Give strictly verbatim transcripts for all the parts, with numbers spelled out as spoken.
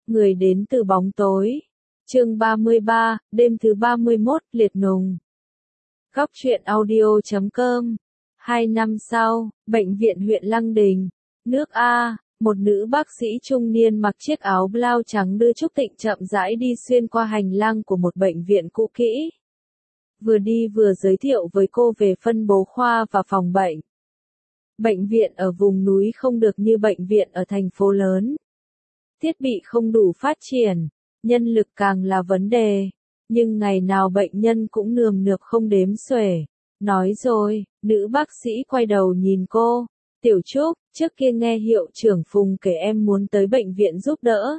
Người đến từ bóng tối. Chương ba mươi ba, đêm thứ ba mươi mốt, liệt nùng. Góc truyện audio chấm com. Hai năm sau, bệnh viện huyện Lăng Đình, nước A, một nữ bác sĩ trung niên mặc chiếc áo blau trắng đưa Trúc Tịnh chậm rãi đi xuyên qua hành lang của một bệnh viện cũ kỹ. Vừa đi vừa giới thiệu với cô về phân bố khoa và phòng bệnh. Bệnh viện ở vùng núi không được như bệnh viện ở thành phố lớn. Thiết bị không đủ phát triển, nhân lực càng là vấn đề. Nhưng ngày nào bệnh nhân cũng nườm nượp không đếm xuể. Nói rồi, nữ bác sĩ quay đầu nhìn cô. Tiểu Trúc, trước kia nghe hiệu trưởng Phùng kể em muốn tới bệnh viện giúp đỡ.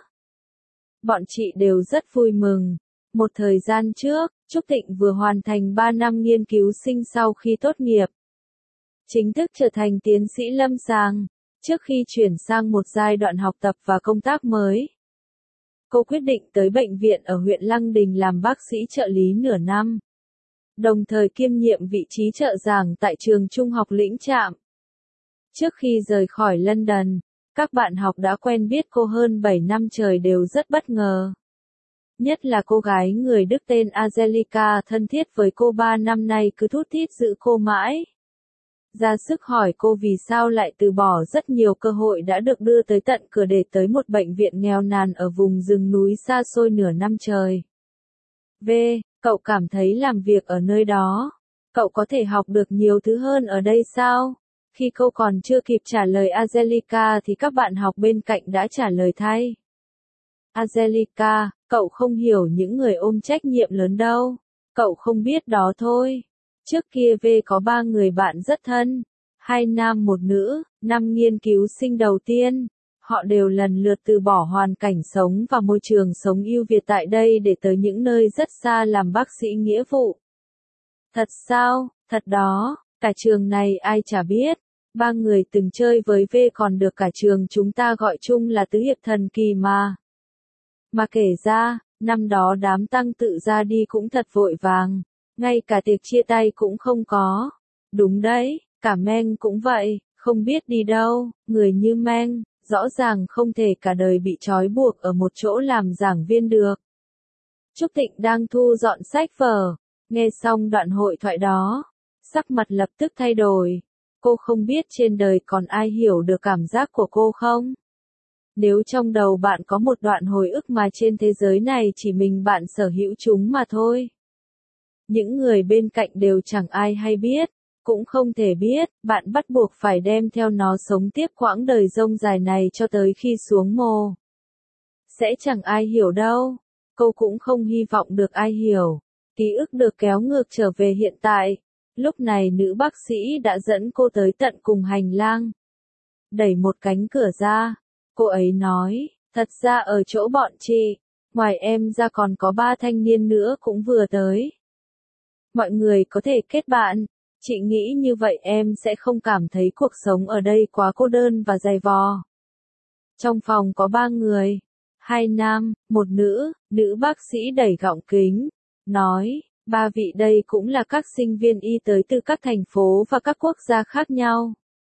Bọn chị đều rất vui mừng. Một thời gian trước, Trúc Tịnh vừa hoàn thành ba năm nghiên cứu sinh sau khi tốt nghiệp. Chính thức trở thành tiến sĩ lâm sàng, trước khi chuyển sang một giai đoạn học tập và công tác mới. Cô quyết định tới bệnh viện ở huyện Lăng Đình làm bác sĩ trợ lý nửa năm. Đồng thời kiêm nhiệm vị trí trợ giảng tại trường trung học Lĩnh Trạm. Trước khi rời khỏi London, các bạn học đã quen biết cô hơn bảy năm trời đều rất bất ngờ. Nhất là cô gái người Đức tên Angelica thân thiết với cô ba năm nay cứ thút thít giữ cô mãi. Ra sức hỏi cô vì sao lại từ bỏ rất nhiều cơ hội đã được đưa tới tận cửa để tới một bệnh viện nghèo nàn ở vùng rừng núi xa xôi nửa năm trời. V. Cậu cảm thấy làm việc ở nơi đó, cậu có thể học được nhiều thứ hơn ở đây sao? Khi cô còn chưa kịp trả lời Angelica thì các bạn học bên cạnh đã trả lời thay. Angelica, cậu không hiểu những người ôm trách nhiệm lớn đâu. Cậu không biết đó thôi. Trước kia V có ba người bạn rất thân, hai nam một nữ, năm nghiên cứu sinh đầu tiên. Họ đều lần lượt từ bỏ hoàn cảnh sống và môi trường sống ưu việt tại đây để tới những nơi rất xa làm bác sĩ nghĩa vụ. Thật sao? Thật đó, cả trường này ai chả biết. Ba người từng chơi với V còn được cả trường chúng ta gọi chung là tứ hiệp thần kỳ mà. Mà kể ra, năm đó đám tăng tự ra đi cũng thật vội vàng. Ngay cả tiệc chia tay cũng không có. Đúng đấy, cả Meng cũng vậy, không biết đi đâu, người như Meng, rõ ràng không thể cả đời bị trói buộc ở một chỗ làm giảng viên được. Trúc Tịnh đang thu dọn sách vở, nghe xong đoạn hội thoại đó, sắc mặt lập tức thay đổi. Cô không biết trên đời còn ai hiểu được cảm giác của cô không? Nếu trong đầu bạn có một đoạn hồi ức mà trên thế giới này chỉ mình bạn sở hữu chúng mà thôi. Những người bên cạnh đều chẳng ai hay biết, cũng không thể biết, bạn bắt buộc phải đem theo nó sống tiếp quãng đời rông dài này cho tới khi xuống mồ. Sẽ chẳng ai hiểu đâu, cô cũng không hy vọng được ai hiểu. Ký ức được kéo ngược trở về hiện tại. Lúc này nữ bác sĩ đã dẫn cô tới tận cùng hành lang. Đẩy một cánh cửa ra, cô ấy nói, thật ra ở chỗ bọn chị, ngoài em ra còn có ba thanh niên nữa cũng vừa tới. Mọi người có thể kết bạn, chị nghĩ như vậy em sẽ không cảm thấy cuộc sống ở đây quá cô đơn và dày vò. Trong phòng có ba người, hai nam, một nữ, nữ bác sĩ đẩy gọng kính, nói, ba vị đây cũng là các sinh viên y tới từ các thành phố và các quốc gia khác nhau.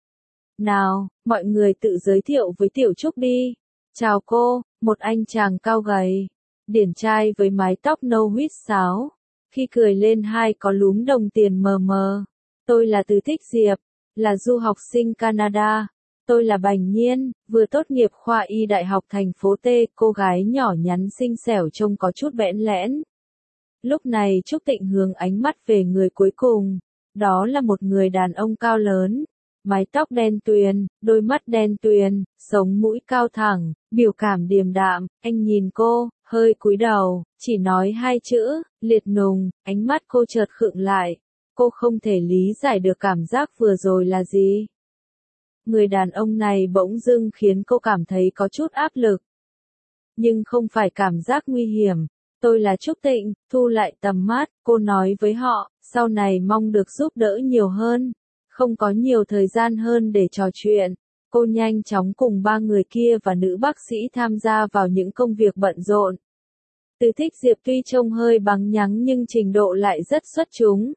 Nào, mọi người tự giới thiệu với Tiểu Trúc đi. Chào cô, một anh chàng cao gầy, điển trai với mái tóc nâu huýt sáo. Khi cười lên hai có lúm đồng tiền mờ mờ. Tôi là Từ Thích Diệp, là du học sinh Canada. Tôi là Bành Nhiên, vừa tốt nghiệp khoa y Đại học thành phố T. Cô gái nhỏ nhắn xinh xẻo trông có chút bẽn lẽn. Lúc này Trúc Tịnh hướng ánh mắt về người cuối cùng. Đó là một người đàn ông cao lớn. Mái tóc đen tuyền, đôi mắt đen tuyền, sống mũi cao thẳng, biểu cảm điềm đạm. Anh nhìn cô, hơi cúi đầu, chỉ nói hai chữ, liệt nùng. Ánh mắt cô chợt khựng lại. Cô không thể lý giải được cảm giác vừa rồi là gì. Người đàn ông này bỗng dưng khiến cô cảm thấy có chút áp lực. Nhưng không phải cảm giác nguy hiểm. Tôi là Trúc Tịnh, thu lại tầm mắt, cô nói với họ, sau này mong được giúp đỡ nhiều hơn. Không có nhiều thời gian hơn để trò chuyện. Cô nhanh chóng cùng ba người kia và nữ bác sĩ tham gia vào những công việc bận rộn. Từ Thích Diệp tuy trông hơi bắn nhắng nhưng trình độ lại rất xuất chúng.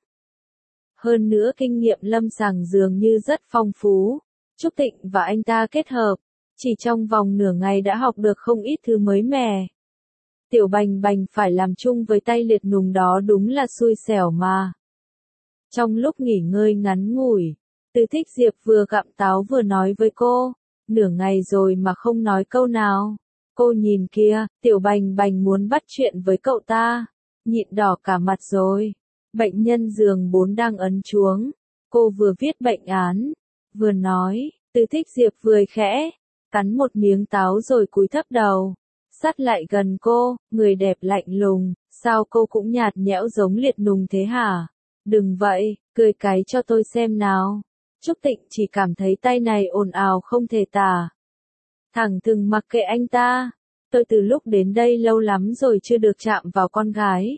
Hơn nữa kinh nghiệm lâm sàng dường như rất phong phú. Trúc Tịnh và anh ta kết hợp, Chỉ trong vòng nửa ngày đã học được không ít thứ mới mẻ. Tiểu Bành Bành phải làm chung với tay liệt nùng đó đúng là xui xẻo mà. Trong lúc nghỉ ngơi ngắn ngủi, Từ Thích Diệp vừa gặm táo vừa nói với cô, nửa ngày rồi mà không nói câu nào. Cô nhìn kia, Tiểu Bành Bành muốn bắt chuyện với cậu ta, nhịn đỏ cả mặt rồi. Bệnh nhân giường bốn đang ấn chuông, cô vừa viết bệnh án, vừa nói, Từ Thích Diệp vừa khẽ, cắn một miếng táo rồi cúi thấp đầu, sát lại gần cô, người đẹp lạnh lùng, sao cô cũng nhạt nhẽo giống liệt nùng thế hả? Đừng vậy, cười cái cho tôi xem nào. Trúc Tịnh chỉ cảm thấy tay này ồn ào không thể tả. Thẳng thừng mặc kệ anh ta, tôi từ lúc đến đây lâu lắm rồi chưa được chạm vào con gái.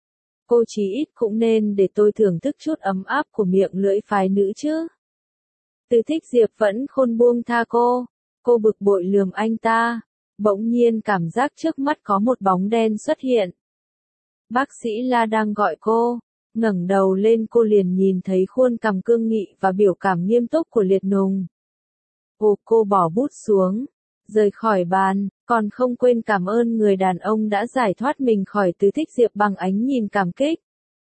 Cô chí ít cũng nên để tôi thưởng thức chút ấm áp của miệng lưỡi phái nữ chứ. Từ Thích Diệp vẫn khôn buông tha cô, cô bực bội lườm anh ta, bỗng nhiên cảm giác trước mắt có một bóng đen xuất hiện. Bác sĩ La đang gọi cô, ngẩng đầu lên cô liền nhìn thấy khuôn cằm cương nghị và biểu cảm nghiêm túc của liệt nùng. Ồ, cô bỏ bút xuống, rời khỏi bàn, còn không quên cảm ơn người đàn ông đã giải thoát mình khỏi Từ Thích Diệp bằng ánh nhìn cảm kích.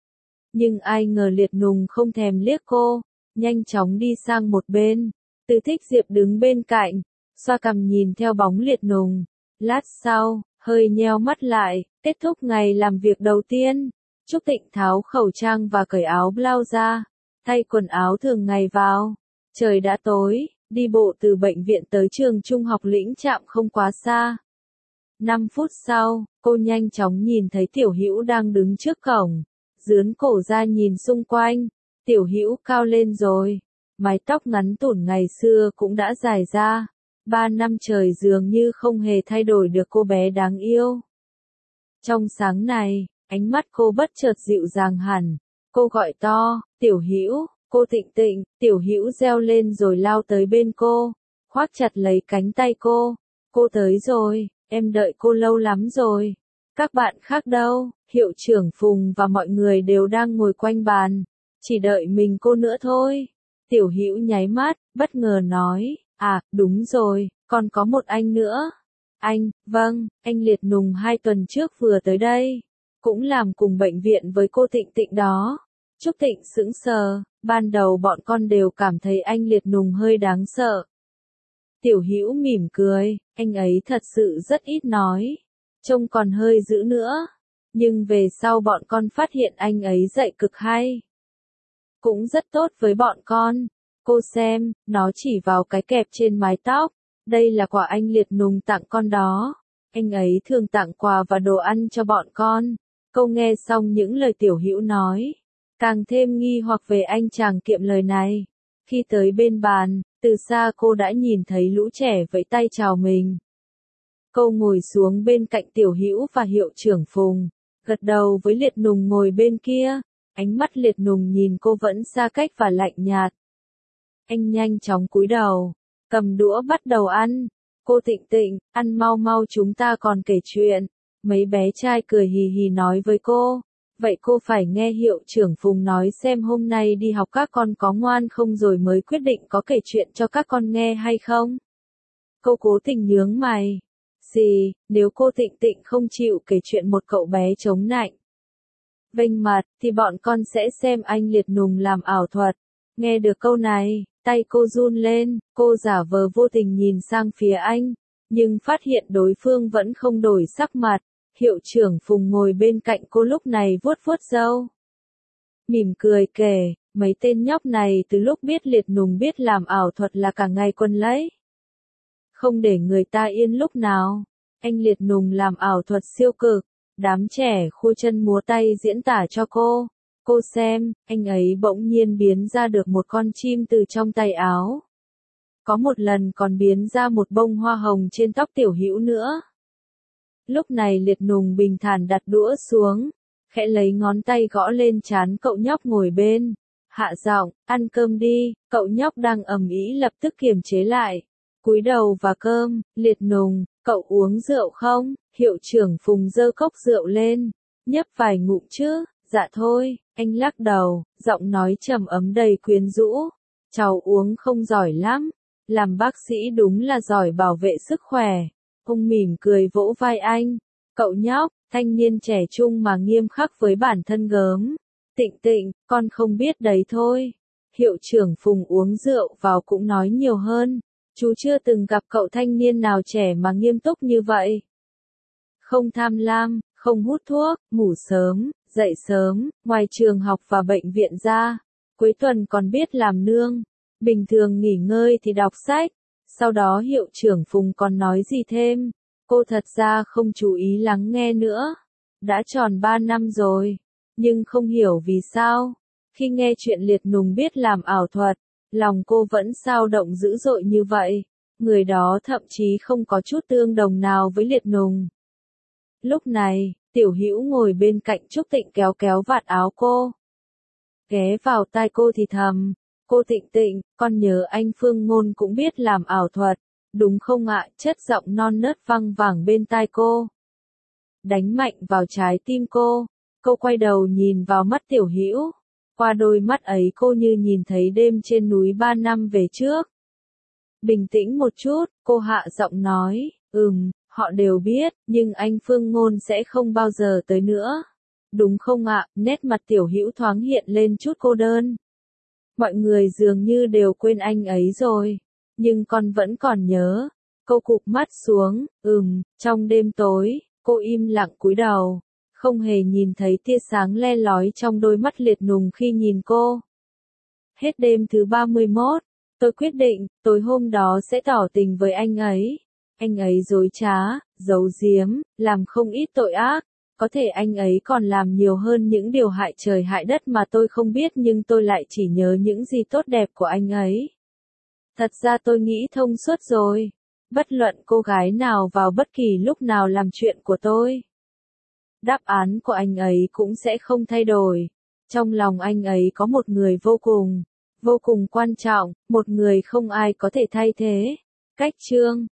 Nhưng ai ngờ liệt nùng không thèm liếc cô, nhanh chóng đi sang một bên. Từ Thích Diệp đứng bên cạnh, xoa cằm nhìn theo bóng liệt nùng. Lát sau, hơi nheo mắt lại, kết thúc ngày làm việc đầu tiên. Trúc Tịnh tháo khẩu trang và cởi áo blau ra, thay quần áo thường ngày vào. Trời đã tối, đi bộ từ bệnh viện tới trường trung học Lĩnh Trạm không quá xa. Năm phút sau, cô nhanh chóng nhìn thấy Tiểu Hữu đang đứng trước cổng, dướn cổ ra nhìn xung quanh. Tiểu Hữu cao lên rồi, mái tóc ngắn tủn ngày xưa cũng đã dài ra. Ba năm trời dường như không hề thay đổi được cô bé đáng yêu. Trong sáng này, ánh mắt cô bất chợt dịu dàng hẳn, cô gọi to, Tiểu Hữu, cô Tịnh Tịnh, Tiểu Hữu reo lên rồi lao tới bên cô, khoác chặt lấy cánh tay cô, cô tới rồi, em đợi cô lâu lắm rồi, các bạn khác đâu, hiệu trưởng Phùng và mọi người đều đang ngồi quanh bàn, chỉ đợi mình cô nữa thôi. Tiểu Hữu nháy mắt, bất ngờ nói, à, đúng rồi, còn có một anh nữa. Anh, vâng, anh liệt nùng hai tuần trước vừa tới đây. Cũng làm cùng bệnh viện với cô Tịnh Tịnh đó. Trúc Tịnh sững sờ, ban đầu bọn con đều cảm thấy anh liệt nùng hơi đáng sợ. Tiểu Hữu mỉm cười, anh ấy thật sự rất ít nói, trông còn hơi dữ nữa. Nhưng về sau bọn con phát hiện anh ấy dạy cực hay. Cũng rất tốt với bọn con. Cô xem, nó chỉ vào cái kẹp trên mái tóc. Đây là quà anh liệt nùng tặng con đó. Anh ấy thường tặng quà và đồ ăn cho bọn con. Cô nghe xong những lời Tiểu Hữu nói, càng thêm nghi hoặc về anh chàng kiệm lời này. Khi tới bên bàn, từ xa cô đã nhìn thấy lũ trẻ vẫy tay chào mình. Cô ngồi xuống bên cạnh Tiểu Hữu và hiệu trưởng Phùng, gật đầu với liệt nùng ngồi bên kia. Ánh mắt liệt nùng nhìn cô vẫn xa cách và lạnh nhạt. Anh nhanh chóng cúi đầu, cầm đũa bắt đầu ăn. Cô Tịnh Tịnh, ăn mau mau chúng ta còn kể chuyện. Mấy bé trai cười hì hì nói với cô, vậy cô phải nghe hiệu trưởng Phùng nói xem hôm nay đi học các con có ngoan không rồi mới quyết định có kể chuyện cho các con nghe hay không. Cô cố tình nhướng mày. Gì, nếu cô Tịnh Tịnh không chịu kể chuyện một cậu bé chống nạnh vênh mặt, thì bọn con sẽ xem anh liệt nùng làm ảo thuật. Nghe được câu này, tay cô run lên, cô giả vờ vô tình nhìn sang phía anh, nhưng phát hiện đối phương vẫn không đổi sắc mặt. Hiệu trưởng Phùng ngồi bên cạnh cô lúc này vuốt vuốt râu, mỉm cười kể, mấy tên nhóc này từ lúc biết liệt nùng biết làm ảo thuật là cả ngày quần lấy. Không để người ta yên lúc nào. Anh liệt nùng làm ảo thuật siêu cực. Đám trẻ khua chân múa tay diễn tả cho cô. Cô xem, anh ấy bỗng nhiên biến ra được một con chim từ trong tay áo. Có một lần còn biến ra một bông hoa hồng trên tóc Tiểu Hữu nữa. Lúc này liệt nùng bình thản đặt đũa xuống, khẽ lấy ngón tay gõ lên trán cậu nhóc ngồi bên. Hạ giọng, ăn cơm đi, cậu nhóc đang ầm ĩ lập tức kiềm chế lại. Cúi đầu và cơm, liệt nùng, cậu uống rượu không? Hiệu trưởng Phùng giơ cốc rượu lên, nhấp vài ngụm chứ, dạ thôi, anh lắc đầu, giọng nói trầm ấm đầy quyến rũ, cháu uống không giỏi lắm, làm bác sĩ đúng là giỏi bảo vệ sức khỏe. Ông mỉm cười vỗ vai anh, cậu nhóc, thanh niên trẻ trung mà nghiêm khắc với bản thân gớm. Tịnh Tịnh, con không biết đấy thôi. Hiệu trưởng Phùng uống rượu vào cũng nói nhiều hơn. Chú chưa từng gặp cậu thanh niên nào trẻ mà nghiêm túc như vậy. Không tham lam, không hút thuốc, ngủ sớm, dậy sớm, ngoài trường học và bệnh viện ra. Cuối tuần còn biết làm nương. Bình thường nghỉ ngơi thì đọc sách. Sau đó hiệu trưởng Phùng còn nói gì thêm. Cô thật ra không chú ý lắng nghe nữa. Đã tròn ba năm rồi. Nhưng không hiểu vì sao. Khi nghe chuyện Liệt Nùng biết làm ảo thuật, lòng cô vẫn xao động dữ dội như vậy. Người đó thậm chí không có chút tương đồng nào với Liệt Nùng. Lúc này, Tiểu Hữu ngồi bên cạnh Trúc Tịnh kéo kéo vạt áo cô. Ghé vào tai cô thì thầm, cô Tịnh Tịnh, con nhớ anh Phương Ngôn cũng biết làm ảo thuật, đúng không ạ? Chất giọng non nớt văng vẳng bên tai cô. Đánh mạnh vào trái tim cô, cô quay đầu nhìn vào mắt Tiểu Hữu. Qua đôi mắt ấy cô như nhìn thấy đêm trên núi ba năm về trước. Bình tĩnh một chút, cô hạ giọng nói, ừm, họ đều biết, nhưng anh Phương Ngôn sẽ không bao giờ tới nữa. Đúng không ạ? Nét mặt Tiểu Hữu thoáng hiện lên chút cô đơn. Mọi người dường như đều quên anh ấy rồi. Nhưng con vẫn còn nhớ. Cô cụp mắt xuống, ừm, trong đêm tối, cô im lặng cúi đầu. Không hề nhìn thấy tia sáng le lói trong đôi mắt Liệt Nùng khi nhìn cô. Hết đêm thứ ba mươi mốt, tôi quyết định, tối hôm đó sẽ tỏ tình với anh ấy. Anh ấy dối trá, giấu giếm, làm không ít tội ác. Có thể anh ấy còn làm nhiều hơn những điều hại trời hại đất mà tôi không biết, nhưng tôi lại chỉ nhớ những gì tốt đẹp của anh ấy. Thật ra tôi nghĩ thông suốt rồi. Bất luận cô gái nào vào bất kỳ lúc nào làm chuyện của tôi, đáp án của anh ấy cũng sẽ không thay đổi. Trong lòng anh ấy có một người vô cùng, vô cùng quan trọng, một người không ai có thể thay thế. Cách chương